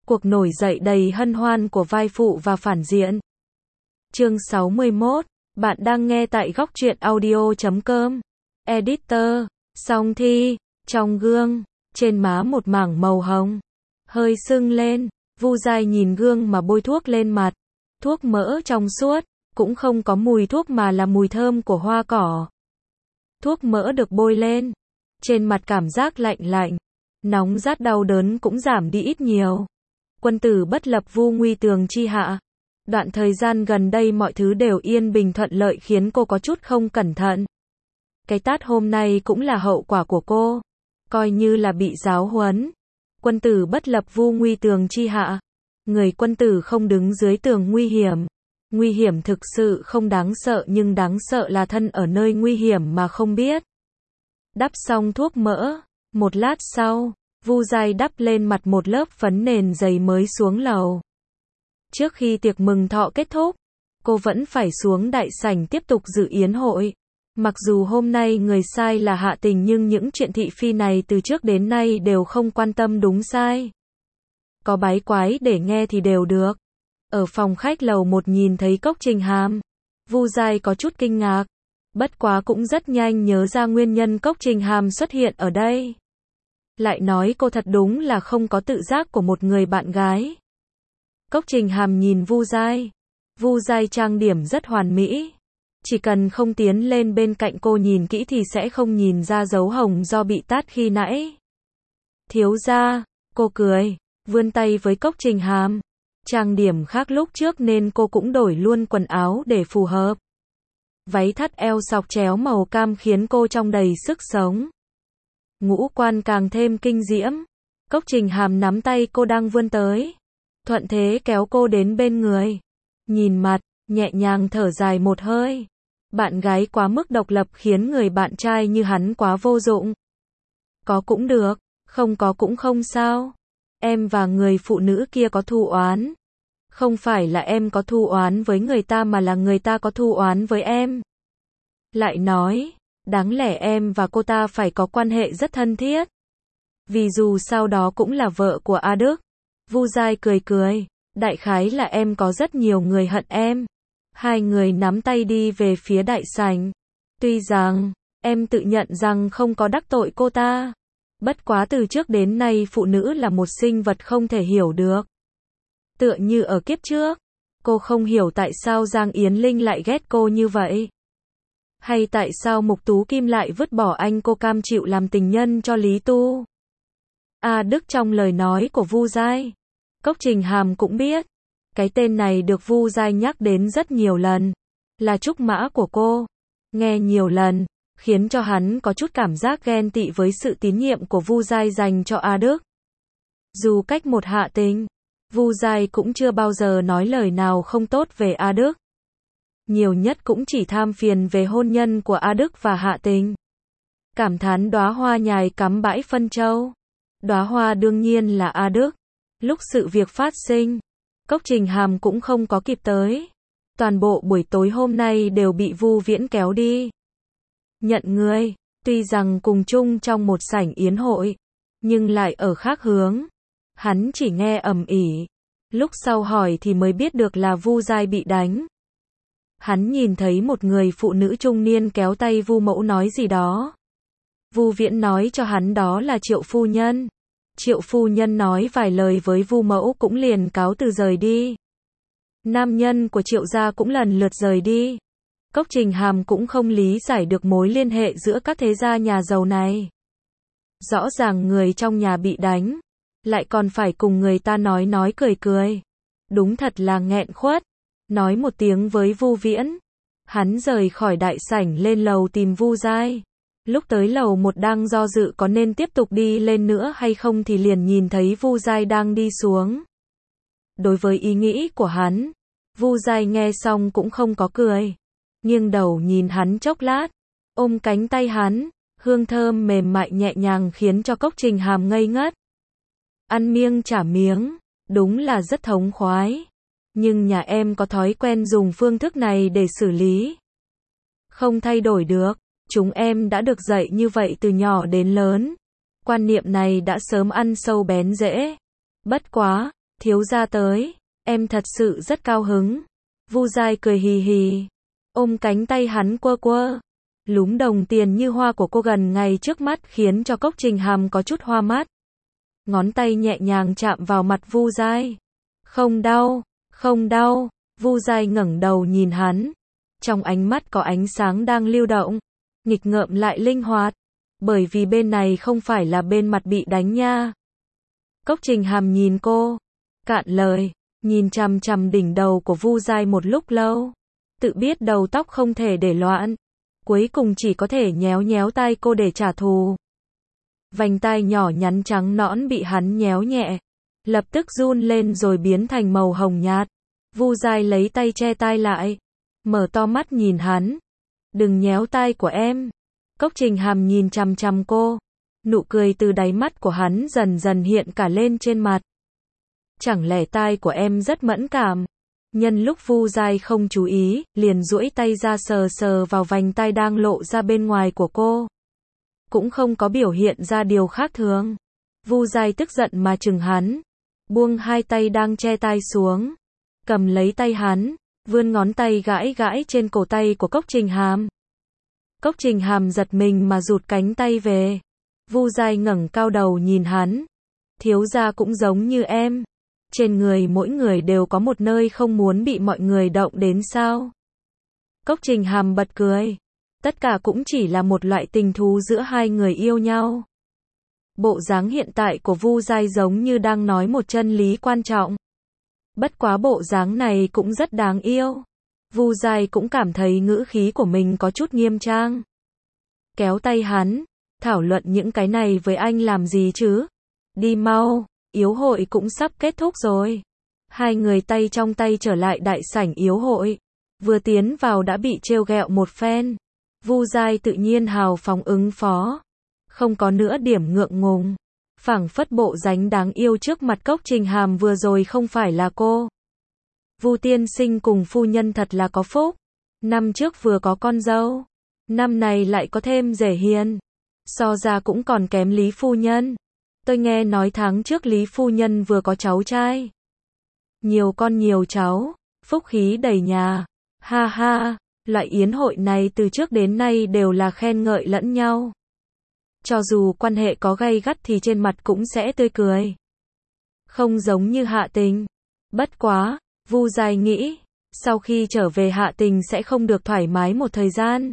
Cuộc nổi dậy đầy hân hoan của vai phụ và phản diện. Chương 61. Bạn đang nghe tại góc truyện audio.com. Editor. Song Thi. Trong gương, trên má một mảng màu hồng, hơi sưng lên. Vu Giai nhìn gương mà bôi thuốc lên mặt. Thuốc mỡ trong suốt, cũng không có mùi thuốc mà là mùi thơm của hoa cỏ. Thuốc mỡ được bôi lên, trên mặt cảm giác lạnh lạnh, nóng rát đau đớn cũng giảm đi ít nhiều. Quân tử bất lập vu nguy tường chi hạ. Đoạn thời gian gần đây mọi thứ đều yên bình thuận lợi khiến cô có chút không cẩn thận. Cái tát hôm nay cũng là hậu quả của cô, coi như là bị giáo huấn. Quân tử bất lập vu nguy tường chi hạ. Người quân tử không đứng dưới tường nguy hiểm. Nguy hiểm thực sự không đáng sợ, nhưng đáng sợ là thân ở nơi nguy hiểm mà không biết. Đắp xong thuốc mỡ, một lát sau, Vu Giai đắp lên mặt một lớp phấn nền dày mới xuống lầu. Trước khi tiệc mừng thọ kết thúc, cô vẫn phải xuống đại sảnh tiếp tục dự yến hội. Mặc dù hôm nay người sai là Hạ Tình, nhưng những chuyện thị phi này từ trước đến nay đều không quan tâm đúng sai. Có bái quái để nghe thì đều được. Ở phòng khách lầu 1 nhìn thấy Cốc Trình Hàm, Vu Giai có chút kinh ngạc. Bất quá cũng rất nhanh nhớ ra nguyên nhân Cốc Trình Hàm xuất hiện ở đây. Lại nói cô thật đúng là không có tự giác của một người bạn gái. Cốc Trình Hàm nhìn Vu Giai. Vu Giai trang điểm rất hoàn mỹ. Chỉ cần không tiến lên bên cạnh cô nhìn kỹ thì sẽ không nhìn ra dấu hồng do bị tát khi nãy. Thiếu gia, cô cười, vươn tay với Cốc Trình Hàm. Trang điểm khác lúc trước nên cô cũng đổi luôn quần áo để phù hợp. Váy thắt eo sọc chéo màu cam khiến cô trông đầy sức sống. Ngũ quan càng thêm kinh diễm. Cốc Trình Hàm nắm tay cô đang vươn tới, thuận thế kéo cô đến bên người. Nhìn mặt, nhẹ nhàng thở dài một hơi. Bạn gái quá mức độc lập khiến người bạn trai như hắn quá vô dụng. Có cũng được, không có cũng không sao. Em và người phụ nữ kia có thù oán. Không phải là em có thù oán với người ta mà là người ta có thù oán với em. Lại nói, đáng lẽ em và cô ta phải có quan hệ rất thân thiết. Vì dù sao đó cũng là vợ của A Đức. Vu Giai cười cười, đại khái là em có rất nhiều người hận em. Hai người nắm tay đi về phía đại sảnh. Tuy rằng, em tự nhận rằng không có đắc tội cô ta. Bất quá từ trước đến nay phụ nữ là một sinh vật không thể hiểu được. Tựa như ở kiếp trước, cô không hiểu tại sao Giang Yến Linh lại ghét cô như vậy. Hay tại sao Mục Tú Kim lại vứt bỏ anh, cô cam chịu làm tình nhân cho Lý Tu. A Đức trong lời nói của Vu Giai, Cốc Trình Hàm cũng biết. Cái tên này được Vu Giai nhắc đến rất nhiều lần. Là trúc mã của cô. Nghe nhiều lần, khiến cho hắn có chút cảm giác ghen tị với sự tín nhiệm của Vu Giai dành cho A Đức. Dù cách một Hạ Tình, Vu Giai cũng chưa bao giờ nói lời nào không tốt về A Đức. Nhiều nhất cũng chỉ than phiền về hôn nhân của A Đức và Hạ Tình. Cảm thán đóa hoa nhài cắm bãi phân châu. Đóa hoa đương nhiên là A Đức. Lúc sự việc phát sinh, Cốc Trình Hàm cũng không có kịp tới. Toàn bộ buổi tối hôm nay đều bị Vu Viễn kéo đi. Nhận người, tuy rằng cùng chung trong một sảnh yến hội, nhưng lại ở khác hướng. Hắn chỉ nghe ầm ĩ. Lúc sau hỏi thì mới biết được là Vu Giai bị đánh. Hắn nhìn thấy một người phụ nữ trung niên kéo tay Vu mẫu nói gì đó. Vu Viễn nói cho hắn đó là Triệu phu nhân. Triệu phu nhân nói vài lời với Vu mẫu cũng liền cáo từ rời đi. Nam nhân của Triệu gia cũng lần lượt rời đi. Cốc Trình Hàm cũng không lý giải được mối liên hệ giữa các thế gia nhà giàu này. Rõ ràng người trong nhà bị đánh, lại còn phải cùng người ta nói cười cười. Đúng thật là nghẹn khuất. Nói một tiếng với Vu Viễn, hắn rời khỏi đại sảnh lên lầu tìm Vu Giai. Lúc tới lầu 1 đang do dự có nên tiếp tục đi lên nữa hay không thì liền nhìn thấy Vu Giai đang đi xuống. Đối với ý nghĩ của hắn, Vu Giai nghe xong cũng không có cười. Nghiêng đầu nhìn hắn chốc lát, ôm cánh tay hắn, hương thơm mềm mại nhẹ nhàng khiến cho Cốc Trình Hàm ngây ngất. Ăn miếng trả miếng, đúng là rất thống khoái. Nhưng nhà em có thói quen dùng phương thức này để xử lý. Không thay đổi được, chúng em đã được dạy như vậy từ nhỏ đến lớn. Quan niệm này đã sớm ăn sâu bén rễ. Bất quá, thiếu gia tới, em thật sự rất cao hứng. Vu Giai cười hì hì, ôm cánh tay hắn quơ quơ. Lúm đồng tiền như hoa của cô gần ngay trước mắt khiến cho Cốc Trình Hàm có chút hoa mắt. Ngón tay nhẹ nhàng chạm vào mặt Vu Giai. Không đau, không đau. Vu Giai ngẩng đầu nhìn hắn. Trong ánh mắt có ánh sáng đang lưu động, nghịch ngợm lại linh hoạt. Bởi vì bên này không phải là bên mặt bị đánh nha. Cốc Trình Hàm nhìn cô, cạn lời, nhìn chằm chằm đỉnh đầu của Vu Giai một lúc lâu. Tự biết đầu tóc không thể để loạn. Cuối cùng chỉ có thể nhéo nhéo tai cô để trả thù. Vành tai nhỏ nhắn trắng nõn bị hắn nhéo nhẹ, lập tức run lên rồi biến thành màu hồng nhạt. Vu Giai lấy tay che tai lại, mở to mắt nhìn hắn. Đừng nhéo tai của em. Cốc Trình Hàm nhìn chằm chằm cô. Nụ cười từ đáy mắt của hắn dần dần hiện cả lên trên mặt. Chẳng lẽ tai của em rất mẫn cảm? Nhân lúc Vu Giai không chú ý, liền duỗi tay ra sờ sờ vào vành tai đang lộ ra bên ngoài của cô. Cũng không có biểu hiện ra điều khác thường. Vu Giai tức giận mà chừng hắn, buông hai tay đang che tai xuống, cầm lấy tay hắn, vươn ngón tay gãi gãi trên cổ tay của Cốc Trình Hàm. Cốc Trình Hàm giật mình mà rụt cánh tay về. Vu Giai ngẩng cao đầu nhìn hắn. Thiếu gia cũng giống như em. Trên người mỗi người đều có một nơi không muốn bị mọi người động đến sao? Cốc Trình Hàm bật cười. Tất cả cũng chỉ là một loại tình thú giữa hai người yêu nhau. Bộ dáng hiện tại của Vu Giai giống như đang nói một chân lý quan trọng. Bất quá bộ dáng này cũng rất đáng yêu. Vu Giai cũng cảm thấy ngữ khí của mình có chút nghiêm trang. Kéo tay hắn, thảo luận những cái này với anh làm gì chứ? Đi mau, yến hội cũng sắp kết thúc rồi. Hai người tay trong tay trở lại đại sảnh yến hội. Vừa tiến vào đã bị trêu ghẹo một phen. Vu Giai tự nhiên hào phóng ứng phó, không có nữa điểm ngượng ngùng. Phảng phất bộ dáng đáng yêu trước mặt Cốc Trình Hàm vừa rồi không phải là cô. Vu tiên sinh cùng phu nhân thật là có phúc. Năm trước vừa có con dâu, năm này lại có thêm rể hiền. So ra cũng còn kém Lý phu nhân. Tôi nghe nói tháng trước Lý phu nhân vừa có cháu trai. Nhiều con nhiều cháu, phúc khí đầy nhà. Ha ha, loại yến hội này từ trước đến nay đều là khen ngợi lẫn nhau. Cho dù quan hệ có gay gắt thì trên mặt cũng sẽ tươi cười. Không giống như Hạ Tình. Bất quá, Vu Giai nghĩ, sau khi trở về Hạ Tình sẽ không được thoải mái một thời gian.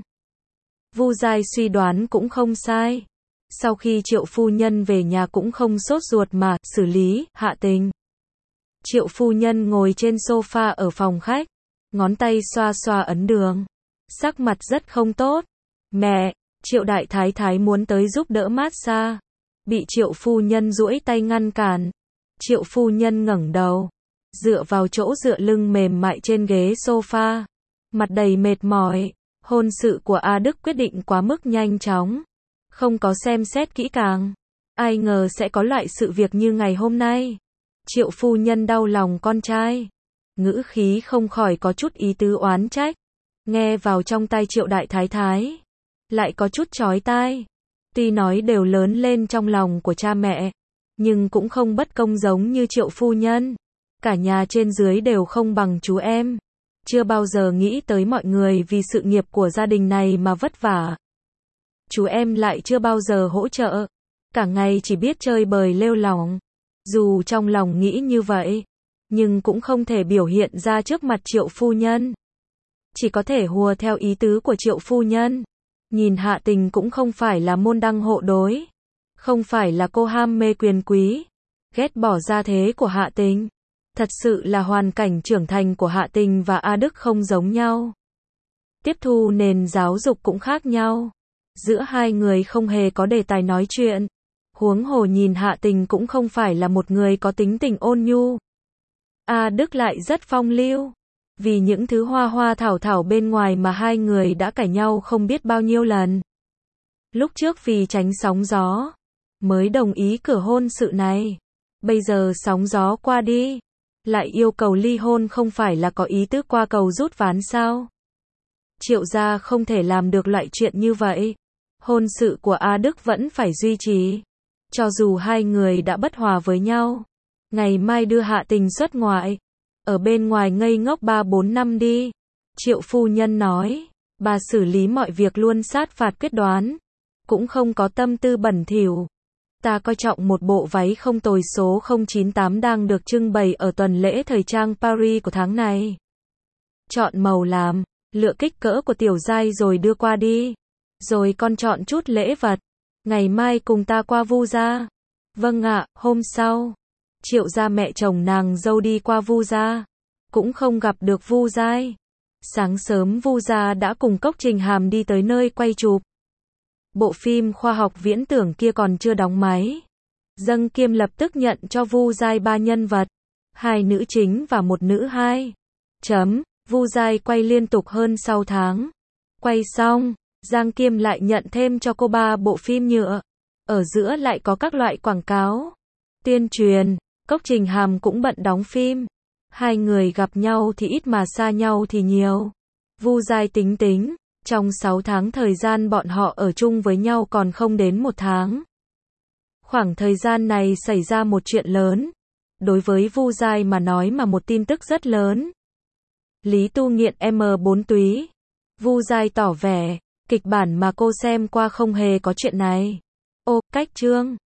Vu Giai suy đoán cũng không sai. Sau khi Triệu phu nhân về nhà cũng không sốt ruột mà xử lý Hạ Tình. Triệu phu nhân ngồi trên sofa ở phòng khách, ngón tay xoa xoa ấn đường. Sắc mặt rất không tốt. Mẹ, Triệu đại thái thái muốn tới giúp đỡ massage. Bị Triệu phu nhân duỗi tay ngăn cản. Triệu phu nhân ngẩng đầu, dựa vào chỗ dựa lưng mềm mại trên ghế sofa, mặt đầy mệt mỏi. Hôn sự của A Đức quyết định quá mức nhanh chóng, không có xem xét kỹ càng. Ai ngờ sẽ có loại sự việc như ngày hôm nay. Triệu phu nhân đau lòng con trai, ngữ khí không khỏi có chút ý tứ oán trách. Nghe vào trong tai Triệu đại thái thái, lại có chút chói tai. Tuy nói đều lớn lên trong lòng của cha mẹ, nhưng cũng không bất công giống như Triệu phu nhân. Cả nhà trên dưới đều không bằng chú em. Chưa bao giờ nghĩ tới mọi người vì sự nghiệp của gia đình này mà vất vả. Chú em lại chưa bao giờ hỗ trợ. Cả ngày chỉ biết chơi bời lêu lỏng. Dù trong lòng nghĩ như vậy, nhưng cũng không thể biểu hiện ra trước mặt Triệu phu nhân. Chỉ có thể hùa theo ý tứ của Triệu phu nhân. Nhìn Hạ Tình cũng không phải là môn đăng hộ đối. Không phải là cô ham mê quyền quý, ghét bỏ gia thế của Hạ Tình. Thật sự là hoàn cảnh trưởng thành của Hạ Tình và A Đức không giống nhau. Tiếp thu nền giáo dục cũng khác nhau. Giữa hai người không hề có đề tài nói chuyện. Huống hồ nhìn Hạ Tình cũng không phải là một người có tính tình ôn nhu. A Đức lại rất phong lưu. Vì những thứ hoa hoa thảo thảo bên ngoài mà hai người đã cãi nhau không biết bao nhiêu lần. Lúc trước vì tránh sóng gió, mới đồng ý cửa hôn sự này. Bây giờ sóng gió qua đi, lại yêu cầu ly hôn không phải là có ý tứ qua cầu rút ván sao? Triệu gia không thể làm được loại chuyện như vậy. Hôn sự của A Đức vẫn phải duy trì. Cho dù hai người đã bất hòa với nhau, Ngày mai đưa Hạ Tình xuất ngoại. Ở bên ngoài ngây ngốc 3-4 năm đi. Triệu phu nhân nói. Bà xử lý mọi việc luôn sát phạt quyết đoán. Cũng không có tâm tư bẩn thỉu. Ta coi trọng một bộ váy không tồi số 098 đang được trưng bày ở tuần lễ thời trang Paris của tháng này. Chọn màu làm, lựa kích cỡ của tiểu giai rồi đưa qua đi. Rồi con chọn chút lễ vật. Ngày mai cùng ta qua Vu gia. Vâng ạ, hôm sau. Triệu gia mẹ chồng nàng dâu đi qua Vu gia. Cũng không gặp được Vu Giai. Sáng sớm Vu gia đã cùng Cốc Trình Hàm đi tới nơi quay chụp. Bộ phim khoa học viễn tưởng kia còn chưa đóng máy. Dâng Kiêm lập tức nhận cho Vu Giai 3 nhân vật. 2 nữ chính và 1 nữ hai. Vu Giai quay liên tục hơn 6 tháng. Quay xong, Giang Kiêm lại nhận thêm cho cô 3 bộ phim nhựa. Ở giữa lại có các loại quảng cáo, tuyên truyền. Cốc Trình Hàm cũng bận đóng phim. 2 người gặp nhau thì ít mà xa nhau thì nhiều. Vu Giai tính, trong 6 tháng thời gian bọn họ ở chung với nhau còn không đến 1 tháng. Khoảng thời gian này xảy ra một chuyện lớn. Đối với Vu Giai mà nói mà một tin tức rất lớn. Lý Tu nghiện M4 túy. Vu Giai tỏ vẻ, kịch bản mà cô xem qua không hề có chuyện này. Ô, cách chương.